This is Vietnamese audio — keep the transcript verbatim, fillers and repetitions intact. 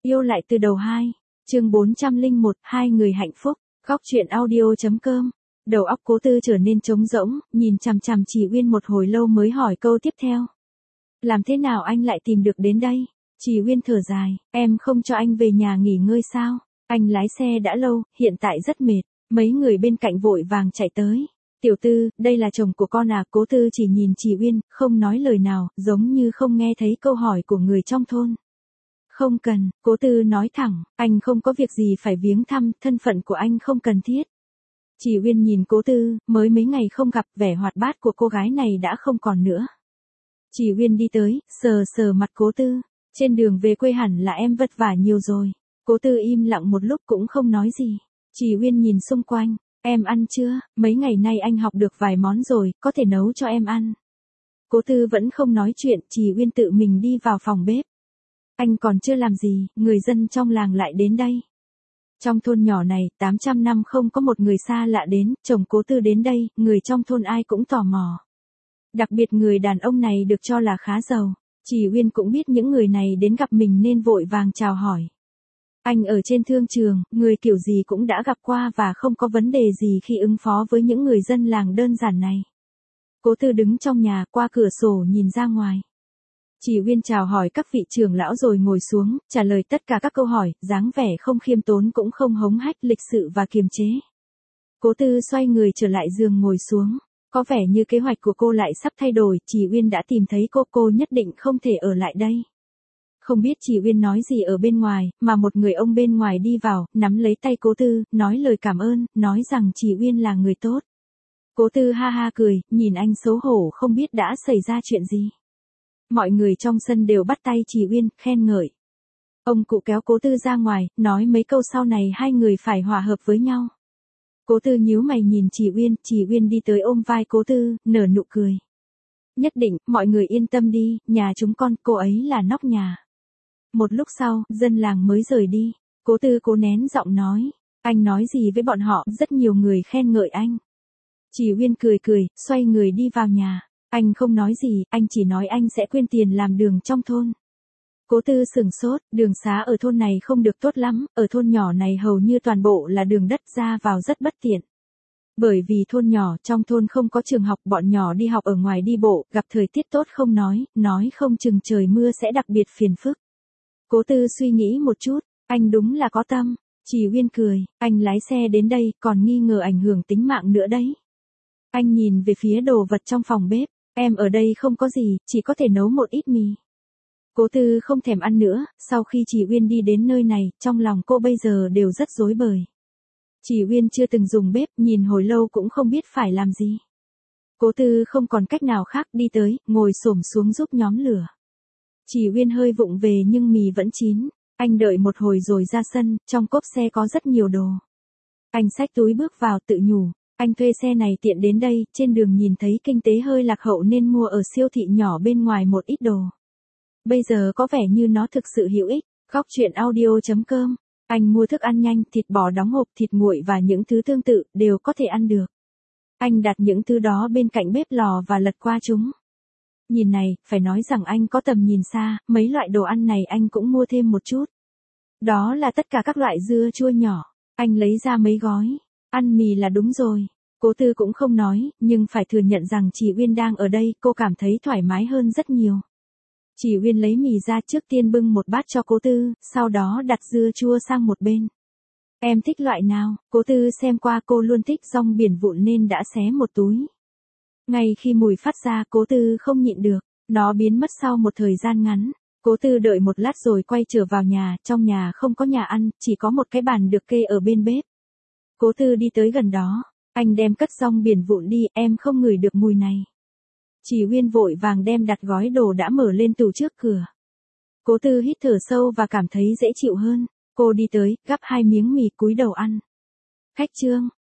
Yêu lại từ đầu hai, chương bốn trăm lẻ một, hai người hạnh phúc, góc truyện audio.com. Đầu óc Cố Tư trở nên trống rỗng, nhìn chằm chằm Chỉ Uyên một hồi lâu mới hỏi câu tiếp theo. Làm thế nào anh lại tìm được đến đây? Chỉ Uyên thở dài, em không cho anh về nhà nghỉ ngơi sao? Anh lái xe đã lâu, hiện tại rất mệt. Mấy người bên cạnh vội vàng chạy tới. Tiểu Tư, đây là chồng của con à? Cố Tư chỉ nhìn Chỉ Uyên, không nói lời nào, giống như không nghe thấy câu hỏi của người trong thôn. Không cần, Cố Tư nói thẳng, anh không có việc gì phải viếng thăm, thân phận của anh không cần thiết. Chỉ Uyên nhìn Cố Tư, mới mấy ngày không gặp, vẻ hoạt bát của cô gái này đã không còn nữa. Chỉ Uyên đi tới, sờ sờ mặt Cố Tư, trên đường về quê hẳn là em vất vả nhiều rồi. Cố Tư im lặng một lúc cũng không nói gì. Chỉ Uyên nhìn xung quanh, em ăn chưa? Mấy ngày nay anh học được vài món rồi, có thể nấu cho em ăn. Cố Tư vẫn không nói chuyện, Chỉ Uyên tự mình đi vào phòng bếp. Anh còn chưa làm gì, người dân trong làng lại đến đây. Trong thôn nhỏ này, tám trăm năm không có một người xa lạ đến, chồng Cố Tư đến đây, người trong thôn ai cũng tò mò. Đặc biệt người đàn ông này được cho là khá giàu. Chỉ Uyên cũng biết những người này đến gặp mình nên vội vàng chào hỏi. Anh ở trên thương trường, người kiểu gì cũng đã gặp qua và không có vấn đề gì khi ứng phó với những người dân làng đơn giản này. Cố Tư đứng trong nhà qua cửa sổ nhìn ra ngoài. Chỉ Uyên chào hỏi các vị trưởng lão rồi ngồi xuống, trả lời tất cả các câu hỏi, dáng vẻ không khiêm tốn cũng không hống hách, lịch sự và kiềm chế. Cố Tư xoay người trở lại giường ngồi xuống. Có vẻ như kế hoạch của cô lại sắp thay đổi, Chỉ Uyên đã tìm thấy cô, cô nhất định không thể ở lại đây. Không biết Chỉ Uyên nói gì ở bên ngoài, mà một người ông bên ngoài đi vào, nắm lấy tay Cố Tư, nói lời cảm ơn, nói rằng Chỉ Uyên là người tốt. Cố Tư ha ha cười, nhìn anh xấu hổ không biết đã xảy ra chuyện gì. Mọi người trong sân đều bắt tay Chỉ Uyên, khen ngợi. Ông cụ kéo Cố Tư ra ngoài, nói mấy câu sau này hai người phải hòa hợp với nhau. Cố Tư nhíu mày nhìn Chỉ Uyên, Chỉ Uyên đi tới ôm vai Cố Tư, nở nụ cười. Nhất định, mọi người yên tâm đi, nhà chúng con, cô ấy là nóc nhà. Một lúc sau, dân làng mới rời đi. Cố Tư cố nén giọng nói. Anh nói gì với bọn họ, rất nhiều người khen ngợi anh. Chỉ Uyên cười cười, xoay người đi vào nhà. Anh không nói gì, anh chỉ nói anh sẽ quyên tiền làm đường trong thôn. Cố Tư sửng sốt, đường xá ở thôn này không được tốt lắm, ở thôn nhỏ này hầu như toàn bộ là đường đất ra vào rất bất tiện. Bởi vì thôn nhỏ, trong thôn không có trường học, bọn nhỏ đi học ở ngoài đi bộ, gặp thời tiết tốt không nói, nói không chừng trời mưa sẽ đặc biệt phiền phức. Cố Tư suy nghĩ một chút, anh đúng là có tâm. Chỉ Uyên cười, anh lái xe đến đây, còn nghi ngờ ảnh hưởng tính mạng nữa đấy. Anh nhìn về phía đồ vật trong phòng bếp, em ở đây không có gì, chỉ có thể nấu một ít mì. Cố Tư không thèm ăn nữa, sau khi Chỉ Uyên đi đến nơi này, trong lòng cô bây giờ đều rất rối bời. Chỉ Uyên chưa từng dùng bếp, nhìn hồi lâu cũng không biết phải làm gì. Cố Tư không còn cách nào khác, đi tới, ngồi xổm xuống giúp nhóm lửa. Chỉ Uyên hơi vụng về nhưng mì vẫn chín. Anh đợi một hồi rồi ra sân, trong cốp xe có rất nhiều đồ. Anh xách túi bước vào tự nhủ. Anh thuê xe này tiện đến đây, trên đường nhìn thấy kinh tế hơi lạc hậu nên mua ở siêu thị nhỏ bên ngoài một ít đồ. Bây giờ có vẻ như nó thực sự hữu ích. Góc truyện audio.com. Anh mua thức ăn nhanh, thịt bò đóng hộp, thịt nguội và những thứ tương tự, đều có thể ăn được. Anh đặt những thứ đó bên cạnh bếp lò và lật qua chúng. Nhìn này, phải nói rằng anh có tầm nhìn xa, mấy loại đồ ăn này anh cũng mua thêm một chút. Đó là tất cả các loại dưa chua nhỏ. Anh lấy ra mấy gói. Ăn mì là đúng rồi. Cố Tư cũng không nói, nhưng phải thừa nhận rằng Chỉ Uyên đang ở đây, cô cảm thấy thoải mái hơn rất nhiều. Chỉ Uyên lấy mì ra, trước tiên bưng một bát cho Cố Tư, sau đó đặt dưa chua sang một bên. Em thích loại nào? Cố Tư xem qua, cô luôn thích rong biển vụn nên đã xé một túi. Ngay khi mùi phát ra, Cố Tư không nhịn được, nó biến mất sau một thời gian ngắn. Cố Tư đợi một lát rồi quay trở vào nhà, trong nhà không có nhà ăn, chỉ có một cái bàn được kê ở bên bếp. Cố Tư đi tới gần đó, anh đem cất rong biển vụn đi, em không ngửi được mùi này. Chỉ Uyên vội vàng đem đặt gói đồ đã mở lên tủ trước cửa. Cố Tư hít thở sâu và cảm thấy dễ chịu hơn. Cô đi tới, gắp hai miếng mì cúi đầu ăn. Khách Trương,